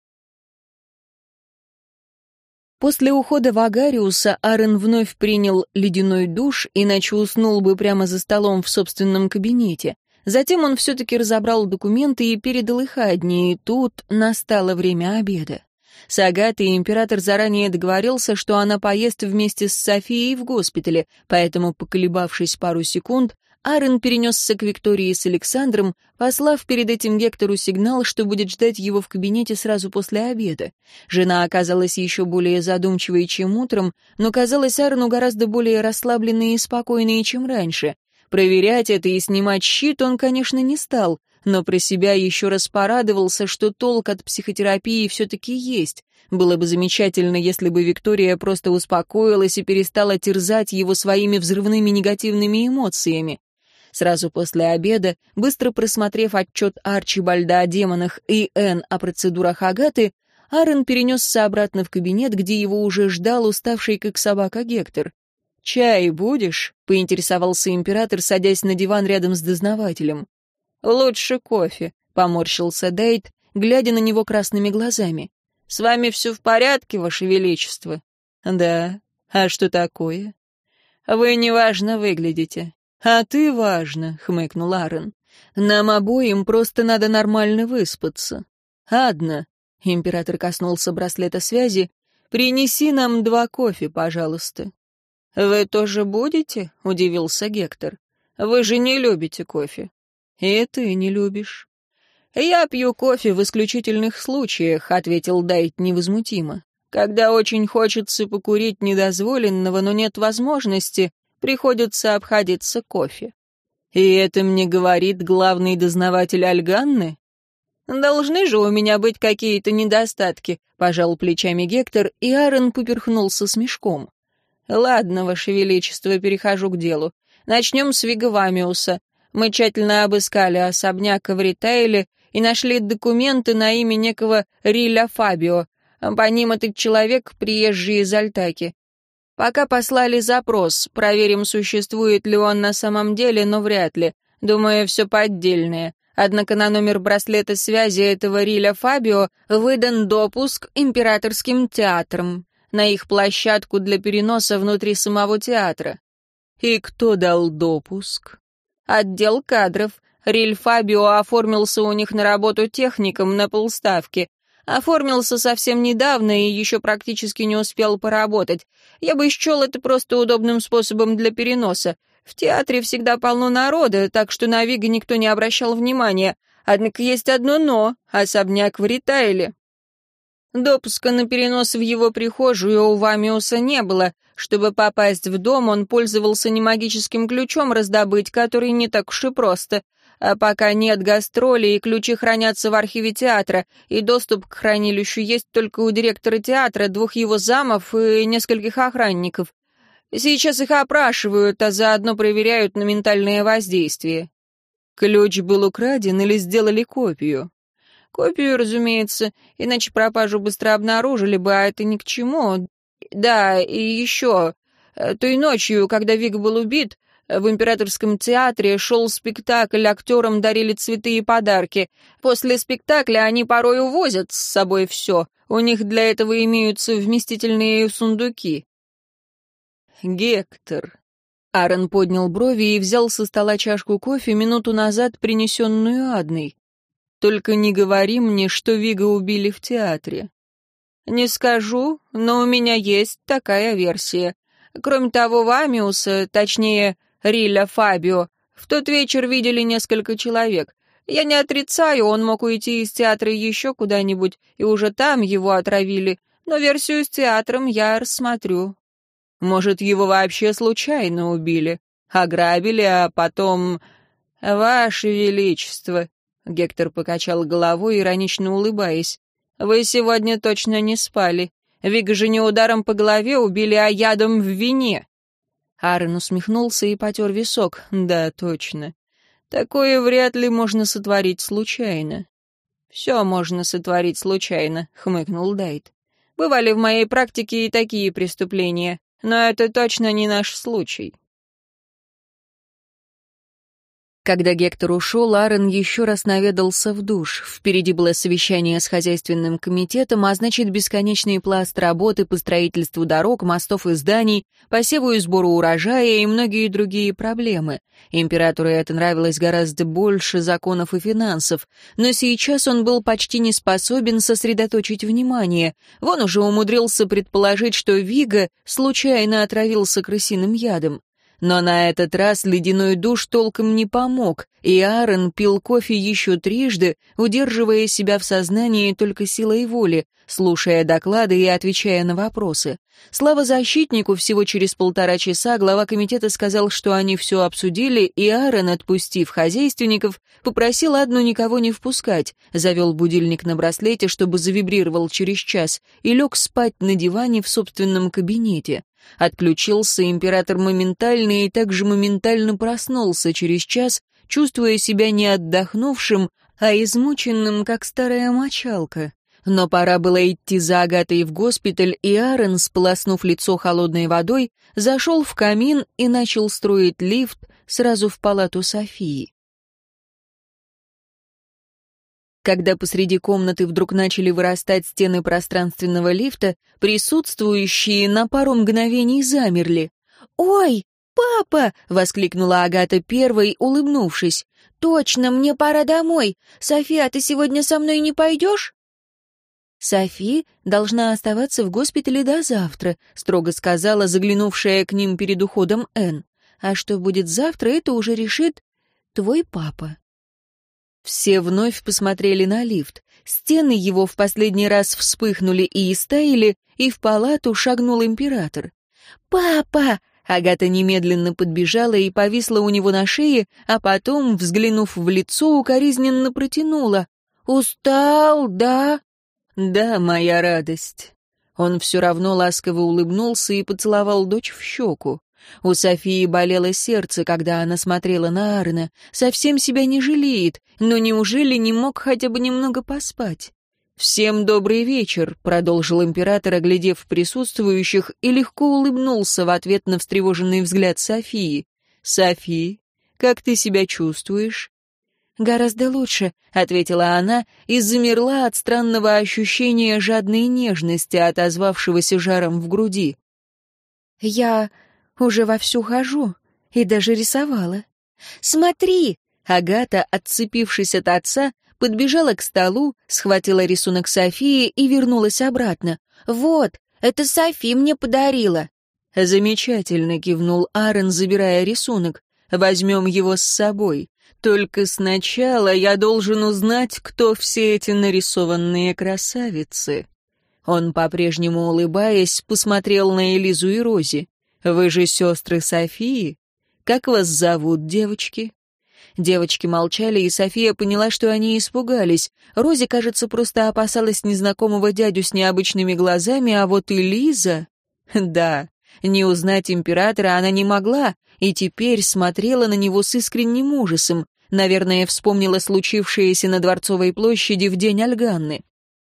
После ухода Вагариуса Арен вновь принял ледяной душ, иначе уснул бы прямо за столом в собственном кабинете. Затем он все-таки разобрал документы и передал их Адне, и тут настало время обеда. С Агатой император заранее договорился, что она поест вместе с Софией в госпитале, поэтому, поколебавшись пару секунд, Арен перенесся к Виктории с Александром, послав перед этим Гектору сигнал, что будет ждать его в кабинете сразу после обеда. Жена оказалась еще более задумчивой, чем утром, но казалась Арену гораздо более расслабленной и спокойной, чем раньше. Проверять это и снимать щит он, конечно, не стал, но про себя еще раз порадовался, что толк от психотерапии все-таки есть. Было бы замечательно, если бы Виктория просто успокоилась и перестала терзать его своими взрывными негативными эмоциями. Сразу после обеда, быстро просмотрев отчет Арчибальда о демонах и Энн о процедурах Агаты, Арен перенесся обратно в кабинет, где его уже ждал уставший как собака Гектор. «Чай будешь?» — поинтересовался император, садясь на диван рядом с дознавателем. «Лучше кофе», — поморщился Дейт, глядя на него красными глазами. «С вами все в порядке, Ваше Величество?» «Да. А что такое?» «Вы неважно выглядите». «А ты важно», — хмыкнул Аарон. «Нам обоим просто надо нормально выспаться». «Адна», — император коснулся браслета связи, — «принеси нам два кофе, пожалуйста». «Вы тоже будете?» — удивился Гектор. «Вы же не любите кофе». «И ты не любишь». «Я пью кофе в исключительных случаях», — ответил Дайт невозмутимо. «Когда очень хочется покурить недозволенного, но нет возможности, приходится обходиться кофе». «И это мне говорит главный дознаватель Альганны?» «Должны же у меня быть какие-то недостатки», — пожал плечами Гектор, и Аарон поперхнулся смешком. «Ладно, Ваше Величество, перехожу к делу. Начнем с Вигвамиуса. Мы тщательно обыскали особняк в Ритейле и нашли документы на имя некого Риля Фабио. По ним этот человек приезжий из Альтаки. Пока послали запрос, проверим, существует ли он на самом деле, но вряд ли. Думаю, все поддельное. Однако на номер браслета связи этого Риля Фабио выдан допуск императорским театрам на их площадку для переноса внутри самого театра. И кто дал допуск? Отдел кадров. Риль Фабио оформился у них на работу техником на полставки. Оформился совсем недавно и еще практически не успел поработать. Я бы счел это просто удобным способом для переноса. В театре всегда полно народа, так что на Вига никто не обращал внимания. Однако есть одно «но» — особняк в Ритейле. Допуска на перенос в его прихожую у Вамиуса не было. Чтобы попасть в дом, он пользовался не магическим ключом раздобыть, который не так уж и просто. А пока нет гастролей, и ключи хранятся в архиве театра, и доступ к хранилищу есть только у директора театра, двух его замов и нескольких охранников. Сейчас их опрашивают, а заодно проверяют на ментальное воздействие. Ключ был украден или сделали копию? Копию, разумеется, иначе пропажу быстро обнаружили бы, а это ни к чему. Да, и еще. Той ночью, когда Виг был убит, в императорском театре шел спектакль, актерам дарили цветы и подарки. После спектакля они порой увозят с собой все. У них для этого имеются вместительные сундуки. Гектор. Аарон поднял брови и взял со стола чашку кофе, минуту назад принесенную Адной. «Только не говори мне, что Вига убили в театре». «Не скажу, но у меня есть такая версия. Кроме того, Вамиуса, точнее, Риля Фабио, в тот вечер видели несколько человек. Я не отрицаю, он мог уйти из театра еще куда-нибудь, и уже там его отравили, но версию с театром я рассмотрю». «Может, его вообще случайно убили? Ограбили, а потом...» «Ваше Величество», — Гектор покачал головой, иронично улыбаясь, «вы сегодня точно не спали. Вига же не ударом по голове убили, а ядом в вине». Аарон усмехнулся и потер висок. «Да, точно. Такое вряд ли можно сотворить случайно». «Все можно сотворить случайно», — хмыкнул Дайт. «Бывали в моей практике и такие преступления, но это точно не наш случай». Когда Гектор ушел, Аарон еще раз наведался в душ. Впереди было совещание с хозяйственным комитетом, а значит, бесконечный пласт работы по строительству дорог, мостов и зданий, посеву и сбору урожая и многие другие проблемы. Императору это нравилось гораздо больше законов и финансов, но сейчас он был почти не способен сосредоточить внимание. Вон уже умудрился предположить, что Вига случайно отравился крысиным ядом. Но на этот раз ледяной душ толком не помог, и Аарон пил кофе еще трижды, удерживая себя в сознании только силой воли, слушая доклады и отвечая на вопросы. Слава защитнику, всего через полтора часа глава комитета сказал, что они все обсудили, и Аарон, отпустив хозяйственников, попросил Адну никого не впускать, завел будильник на браслете, чтобы завибрировал через час, и лег спать на диване в собственном кабинете. Отключился император моментально и также моментально проснулся через час, чувствуя себя не отдохнувшим, а измученным, как старая мочалка. Но пора было идти за Агатой в госпиталь, и Аарон, сполоснув лицо холодной водой, зашел в камин и начал строить лифт сразу в палату Софии. Когда посреди комнаты вдруг начали вырастать стены пространственного лифта, присутствующие на пару мгновений замерли. «Ой, папа!» — воскликнула Агата первой, улыбнувшись. «Точно, мне пора домой. София, ты сегодня со мной не пойдешь?» «Софи должна оставаться в госпитале до завтра», — строго сказала заглянувшая к ним перед уходом Энн. «А что будет завтра, это уже решит твой папа». Все вновь посмотрели на лифт. Стены его в последний раз вспыхнули и истаяли, и в палату шагнул император. «Папа!» — Агата немедленно подбежала и повисла у него на шее, а потом, взглянув в лицо, укоризненно протянула. «Устал, да?» «Да, моя радость». Он все равно ласково улыбнулся и поцеловал дочь в щеку. У Софии болело сердце, когда она смотрела на Аарона. Совсем себя не жалеет, но неужели не мог хотя бы немного поспать? «Всем добрый вечер», — продолжил император, оглядев присутствующих, и легко улыбнулся в ответ на встревоженный взгляд Софии. «Софи, как ты себя чувствуешь?» «Гораздо лучше», — ответила она и замерла от странного ощущения жадной нежности, отозвавшегося жаром в груди. «Я уже вовсю хожу и даже рисовала». «Смотри!» — Агата, отцепившись от отца, подбежала к столу, схватила рисунок Софии и вернулась обратно. «Вот, это Софи мне подарила». «Замечательно», — кивнул Аарон, забирая рисунок. «Возьмем его с собой. Только сначала я должен узнать, кто все эти нарисованные красавицы». Он, по-прежнему улыбаясь, посмотрел на Элизу и Рози. «Вы же сестры Софии? Как вас зовут, девочки?» Девочки молчали, и София поняла, что они испугались. Рози, кажется, просто опасалась незнакомого дядю с необычными глазами, а вот Элиза... Да, не узнать императора она не могла, и теперь смотрела на него с искренним ужасом. Наверное, вспомнила случившееся на Дворцовой площади в день Альганны.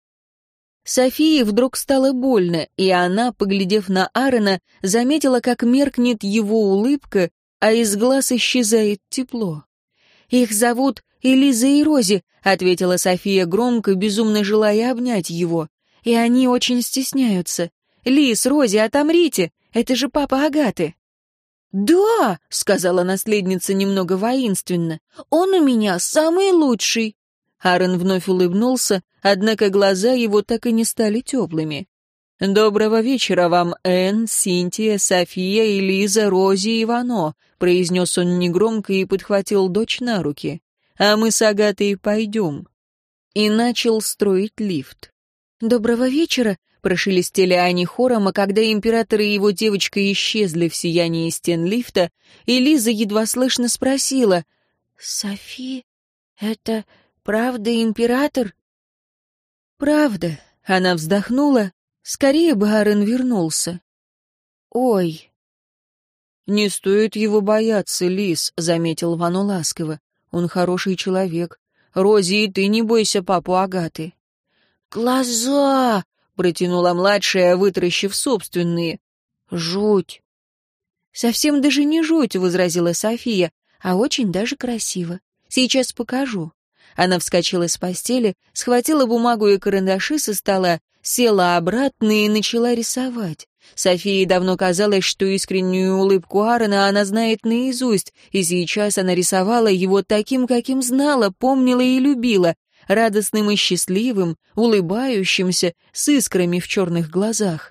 Софии вдруг стало больно, и она, поглядев на Аарона, заметила, как меркнет его улыбка, а из глаз исчезает тепло. «Их зовут Элиза и Рози», — ответила София громко, безумно желая обнять его. «И они очень стесняются. Лиз, Рози, отомрите! Это же папа Агаты!» «Да!» — сказала наследница немного воинственно. «Он у меня самый лучший!» Аарон вновь улыбнулся, однако глаза его так и не стали теплыми. «Доброго вечера вам, Энн, Синтия, София, Элиза, Рози и Вано», — произнес он негромко и подхватил дочь на руки. «А мы с Агатой пойдем». И начал строить лифт. «Доброго вечера», — прошелестели они хором, а когда император и его девочка исчезли в сиянии стен лифта, Элиза едва слышно спросила: «Софи, это правда император?» «Правда», — она вздохнула. Скорее бы Аарон вернулся. «Ой!» «Не стоит его бояться, Лиз», — заметил Вано ласково. «Он хороший человек. Рози, и ты не бойся папу Агаты». «Глаза!» — протянула младшая, вытаращив собственные. «Жуть!» «Совсем даже не жуть», — возразила София, «а очень даже красиво. Сейчас покажу». Она вскочила с постели, схватила бумагу и карандаши со стола, села обратно и начала рисовать. Софии давно казалось, что искреннюю улыбку Аарона она знает наизусть, и сейчас она рисовала его таким, каким знала, помнила и любила, радостным и счастливым, улыбающимся, с искрами в черных глазах.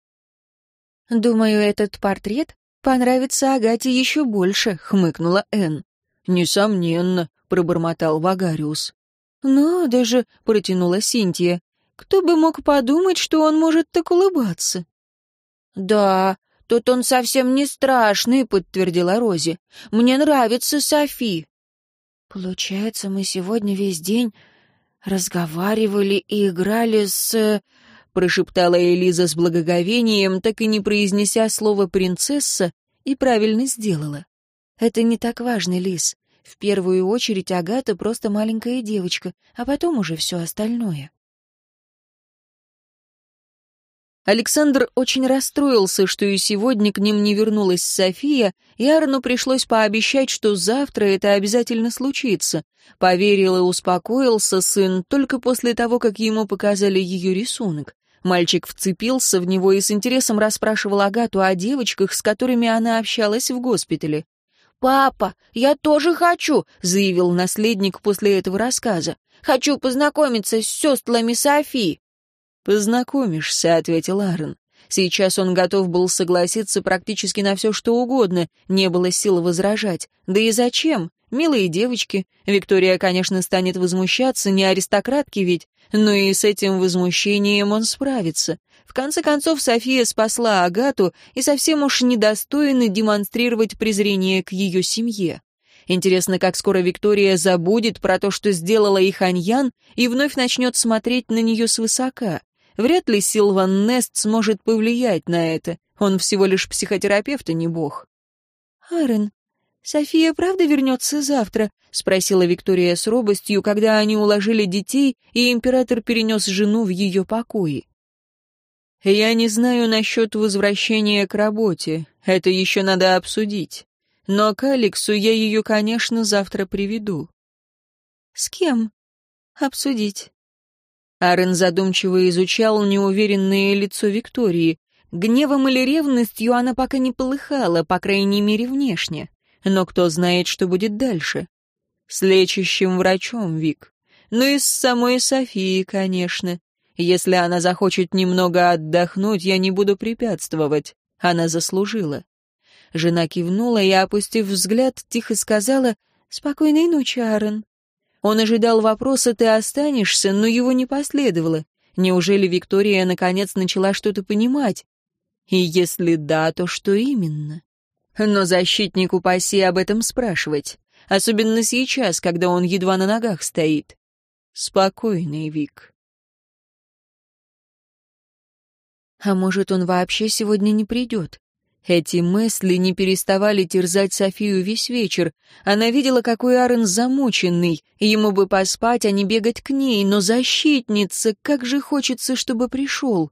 «Думаю, этот портрет понравится Агате еще больше», — хмыкнула Энн. «Несомненно», — пробормотал Вагариус. «Надо же», — протянула Синтия. «Кто бы мог подумать, что он может так улыбаться?» «Да, тут он совсем не страшный», — подтвердила Рози. «Мне нравится Софи». «Получается, мы сегодня весь день разговаривали и играли с...» — прошептала Элиза с благоговением, так и не произнеся слово «принцесса», и правильно сделала. «Это не так важно, Лиз. В первую очередь Агата просто маленькая девочка, а потом уже все остальное». Александр очень расстроился, что и сегодня к ним не вернулась София, и Аарону пришлось пообещать, что завтра это обязательно случится. Поверил и успокоился сын только после того, как ему показали ее рисунок. Мальчик вцепился в него и с интересом расспрашивал Агату о девочках, с которыми она общалась в госпитале. «Папа, я тоже хочу», — заявил наследник после этого рассказа. «Хочу познакомиться с сестрами Софи». «Познакомишься», — ответил Аарон. Сейчас он готов был согласиться практически на все, что угодно, не было сил возражать. Да и зачем? Милые девочки. Виктория, конечно, станет возмущаться, не аристократки ведь, но и с этим возмущением он справится. В конце концов, София спасла Агату и совсем уж недостойна демонстрировать презрение к ее семье. Интересно, как скоро Виктория забудет про то, что сделала их Аньян, и вновь начнет смотреть на нее свысока. Вряд ли Силван Нест сможет повлиять на это. Он всего лишь психотерапевт, а не бог. «Аарон, София правда вернется завтра?» — спросила Виктория с робостью, когда они уложили детей, и император перенес жену в ее покои. «Я не знаю насчет возвращения к работе. Это еще надо обсудить. Но к Алексу я ее, конечно, завтра приведу». «С кем?» «Обсудить». Аарон задумчиво изучал неуверенное лицо Виктории. Гневом или ревностью она пока не полыхала, по крайней мере, внешне. Но кто знает, что будет дальше? С лечащим врачом, Вик. Ну и с самой Софией, конечно. Если она захочет немного отдохнуть, я не буду препятствовать. Она заслужила. Жена кивнула и, опустив взгляд, тихо сказала: «Спокойной ночи, Аарон». Он ожидал вопроса «ты останешься?», но его не последовало. Неужели Виктория наконец начала что-то понимать? И если да, то что именно? Но защитник упаси об этом спрашивать. Особенно сейчас, когда он едва на ногах стоит. Спокойный, Вик. А может, он вообще сегодня не придет? Эти мысли не переставали терзать Софию весь вечер. Она видела, какой Аарон замученный. Ему бы поспать, а не бегать к ней. Но защитница, как же хочется, чтобы пришел.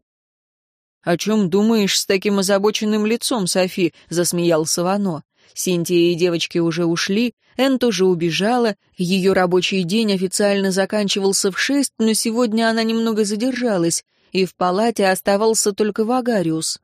«О чем думаешь с таким озабоченным лицом, Софи?» — засмеялся Вано. Синтия и девочки уже ушли, Энн тоже убежала. Ее рабочий день официально заканчивался в шесть, но сегодня она немного задержалась, и в палате оставался только Вагариус.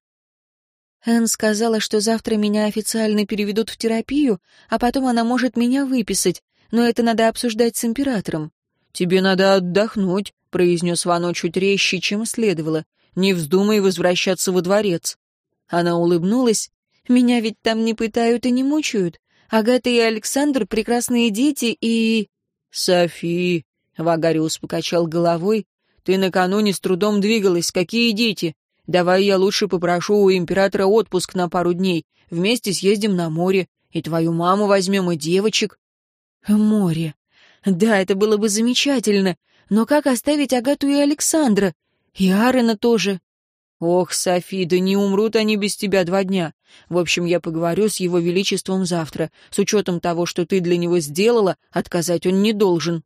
Энн сказала, что завтра меня официально переведут в терапию, а потом она может меня выписать, но это надо обсуждать с императором. «Тебе надо отдохнуть», — произнес Вано чуть резче, чем следовало. «Не вздумай возвращаться во дворец». Она улыбнулась. «Меня ведь там не пытают и не мучают. Агата и Александр — прекрасные дети и...» «Софи», — Вагариус покачал головой, — «ты накануне с трудом двигалась. Какие дети? Давай я лучше попрошу у императора отпуск на пару дней. Вместе съездим на море. И твою маму возьмем, и девочек». «Море. Да, это было бы замечательно. Но как оставить Агату и Александра? И Аарона тоже». «Ох, Софи, да не умрут они без тебя два дня. В общем, я поговорю с его величеством завтра. С учетом того, что ты для него сделала, отказать он не должен».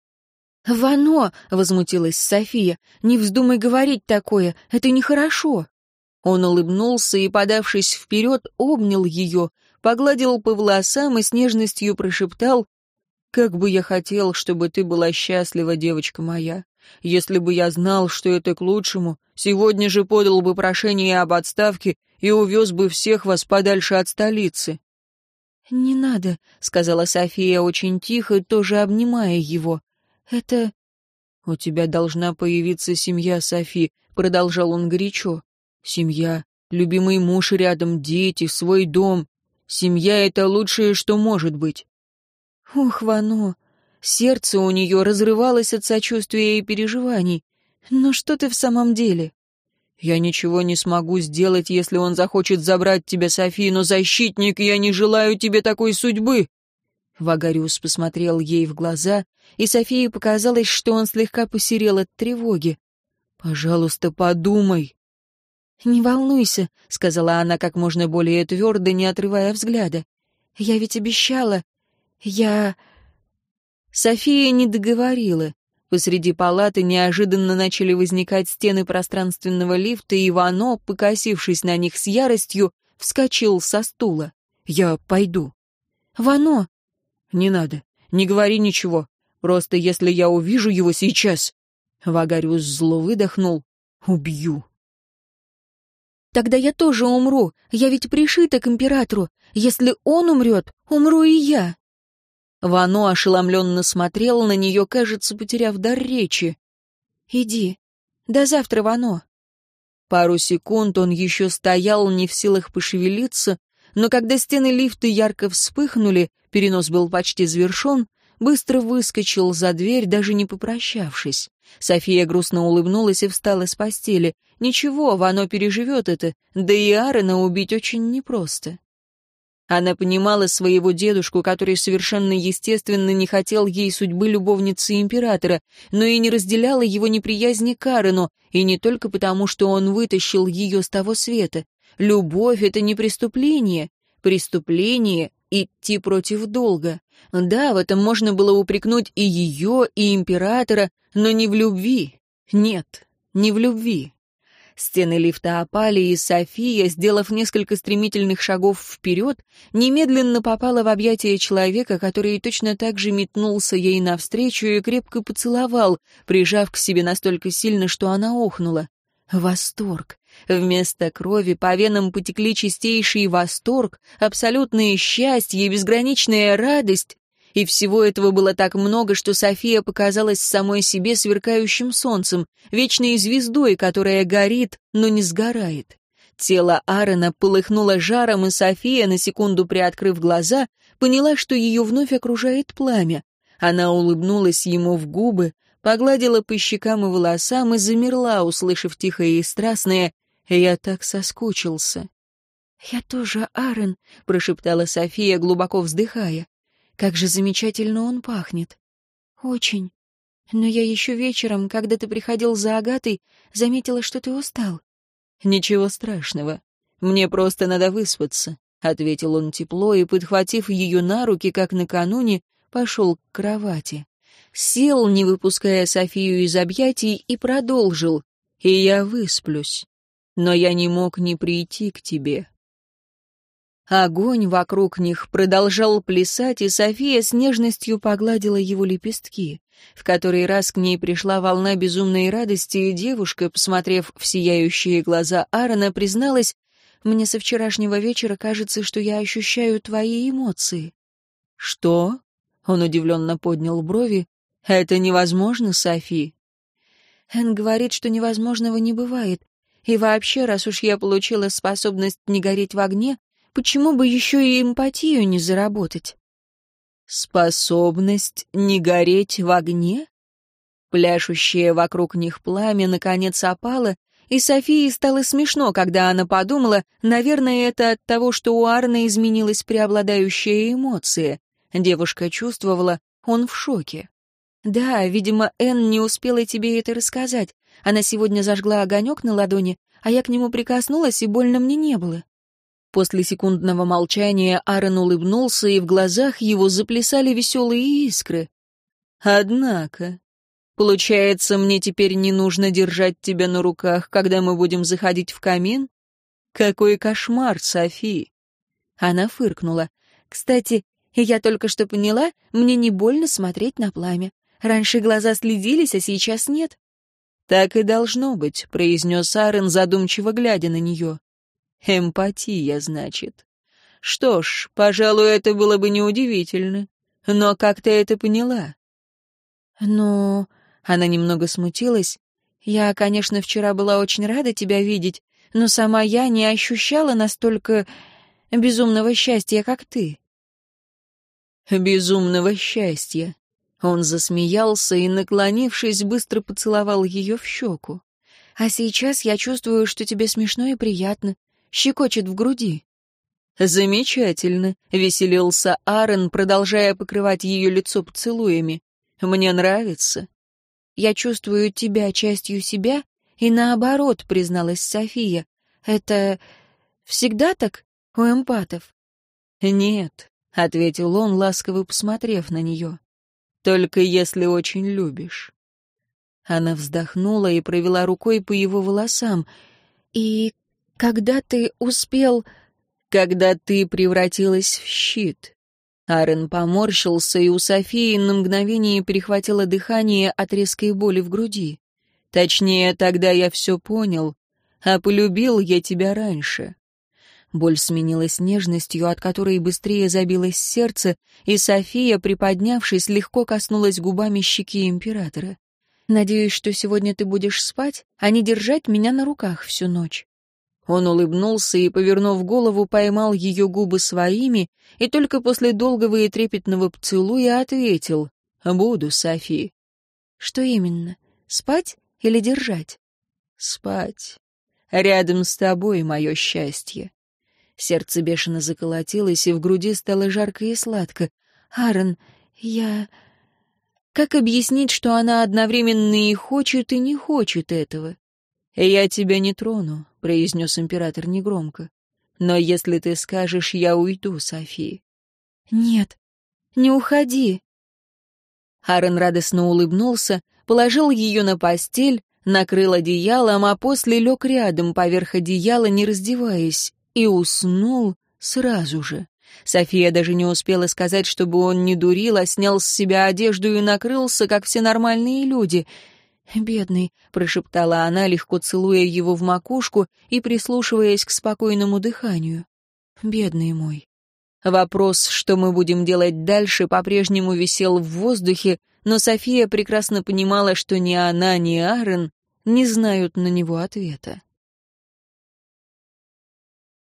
«Вано!» — возмутилась София. «Не вздумай говорить такое, это нехорошо». Он улыбнулся и, подавшись вперед, обнял ее, погладил по волосам и с нежностью прошептал: «Как бы я хотел, чтобы ты была счастлива, девочка моя. Если бы я знал, что это к лучшему, сегодня же подал бы прошение об отставке и увез бы всех вас подальше от столицы». «Не надо», — сказала София очень тихо, тоже обнимая его. «Это...» «У тебя должна появиться семья, Софи», — продолжал он горячо. «Семья, любимый муж рядом, дети, свой дом. Семья — это лучшее, что может быть». «Ух, Вано!» Сердце у нее разрывалось от сочувствия и переживаний. «Но что ты в самом деле?» «Я ничего не смогу сделать, если он захочет забрать тебя, Софи, но, защитник, я не желаю тебе такой судьбы!» Вагариус посмотрел ей в глаза, и Софии показалось, что он слегка посерел от тревоги. «Пожалуйста, подумай». «Не волнуйся», — сказала она как можно более твердо, не отрывая взгляда. «Я ведь обещала. Я...» София не договорила. Посреди палаты неожиданно начали возникать стены пространственного лифта, и Вано, покосившись на них с яростью, вскочил со стула. «Я пойду». «Вано!» «Не надо, не говори ничего. Просто если я увижу его сейчас...» Вагариус зло выдохнул. «Убью». «Тогда я тоже умру. Я ведь пришита к императору. Если он умрет, умру и я». Вано ошеломленно смотрел на нее, кажется, потеряв дар речи. «Иди. До завтра, Вано». Пару секунд он еще стоял, не в силах пошевелиться, но когда стены лифта ярко вспыхнули, перенос был почти завершен, быстро выскочил за дверь, даже не попрощавшись. София грустно улыбнулась и встала с постели. Ничего, Вано переживет это, да и Аарона убить очень непросто. Она понимала своего дедушку, который совершенно естественно не хотел ей судьбы любовницы императора, но и не разделяла его неприязни к Аарону, и не только потому, что он вытащил ее с того света. Любовь — это не преступление. Преступление — идти против долга. Да, в этом можно было упрекнуть и ее, и императора, но не в любви. Нет, не в любви. Стены лифта опали, и София, сделав несколько стремительных шагов вперед, немедленно попала в объятия человека, который точно так же метнулся ей навстречу и крепко поцеловал, прижав к себе настолько сильно, что она охнула. Восторг. Вместо крови по венам потекли чистейший восторг, абсолютное счастье, безграничная радость. И всего этого было так много, что София показалась самой себе сверкающим солнцем, вечной звездой, которая горит, но не сгорает. Тело Аарона полыхнуло жаром, и София, на секунду приоткрыв глаза, поняла, что ее вновь окружает пламя. Она улыбнулась ему в губы, погладила по щекам и волосам и замерла, услышав тихое и страстное «Я так соскучился». «Я тоже, Аарон», — прошептала София, глубоко вздыхая. «Как же замечательно он пахнет». «Очень. Но я еще вечером, когда ты приходил за Агатой, заметила, что ты устал». «Ничего страшного. Мне просто надо выспаться», — ответил он тепло и, подхватив ее на руки, как накануне, пошел к кровати. Сел, не выпуская Софию из объятий, и продолжил. «И я высплюсь. Но я не мог не прийти к тебе». Огонь вокруг них продолжал плясать, и София с нежностью погладила его лепестки. В который раз к ней пришла волна безумной радости, и девушка, посмотрев в сияющие глаза Аарона, призналась: «Мне со вчерашнего вечера кажется, что я ощущаю твои эмоции». «Что?» — он удивленно поднял брови. «Это невозможно, Софи». Эн говорит, что невозможного не бывает. И вообще, раз уж я получила способность не гореть в огне, почему бы еще и эмпатию не заработать? Способность не гореть в огне? Пляшущее вокруг них пламя наконец опало, и Софии стало смешно, когда она подумала, наверное, это от того, что у Аарона изменилась преобладающая эмоция. Девушка чувствовала, он в шоке. «Да, видимо, Энн не успела тебе это рассказать. Она сегодня зажгла огонек на ладони, а я к нему прикоснулась, и больно мне не было». После секундного молчания Аарон улыбнулся, и в глазах его заплясали веселые искры. «Однако, получается, мне теперь не нужно держать тебя на руках, когда мы будем заходить в камин? Какой кошмар, Софи!» Она фыркнула. «Кстати, я только что поняла, мне не больно смотреть на пламя. Раньше глаза слезились, а сейчас нет». «Так и должно быть», — произнес Аарон, задумчиво глядя на нее. «Эмпатия, значит. Что ж, пожалуй, это было бы неудивительно. Но как ты это поняла?» «Ну...» — она немного смутилась. «Я, конечно, вчера была очень рада тебя видеть, но сама я не ощущала настолько безумного счастья, как ты». «Безумного счастья». Он засмеялся и, наклонившись, быстро поцеловал ее в щеку. «А сейчас я чувствую, что тебе смешно и приятно. Щекочет в груди». «Замечательно», — веселился Аарон, продолжая покрывать ее лицо поцелуями. «Мне нравится». «Я чувствую тебя частью себя, и наоборот», — призналась София. «Это всегда так у эмпатов?» «Нет», — ответил он, ласково посмотрев на нее. «Только если очень любишь». Она вздохнула и провела рукой по его волосам. «И когда ты успел...» «Когда ты превратилась в щит». Аарон поморщился, и у Софии на мгновение перехватило дыхание от резкой боли в груди. «Точнее, тогда я все понял, а полюбил я тебя раньше». Боль сменилась нежностью, от которой быстрее забилось сердце, и София, приподнявшись, легко коснулась губами щеки императора. «Надеюсь, что сегодня ты будешь спать, а не держать меня на руках всю ночь». Он улыбнулся и, повернув голову, поймал ее губы своими, и только после долгого и трепетного поцелуя ответил: «Буду, Софи». «Что именно? Спать или держать?» «Спать. Рядом с тобой мое счастье». Сердце бешено заколотилось, и в груди стало жарко и сладко. «Аарон, я...» Как объяснить, что она одновременно и хочет, и не хочет этого? «Я тебя не трону», — произнес император негромко. «Но если ты скажешь, я уйду, Софи». «Нет, не уходи». Аарон радостно улыбнулся, положил ее на постель, накрыл одеялом, а после лег рядом поверх одеяла, не раздеваясь, и уснул сразу же. София даже не успела сказать, чтобы он не дурил, а снял с себя одежду и накрылся, как все нормальные люди. «Бедный», — прошептала она, легко целуя его в макушку и прислушиваясь к спокойному дыханию. «Бедный мой». Вопрос, что мы будем делать дальше, по-прежнему висел в воздухе, но София прекрасно понимала, что ни она, ни Аарон не знают на него ответа.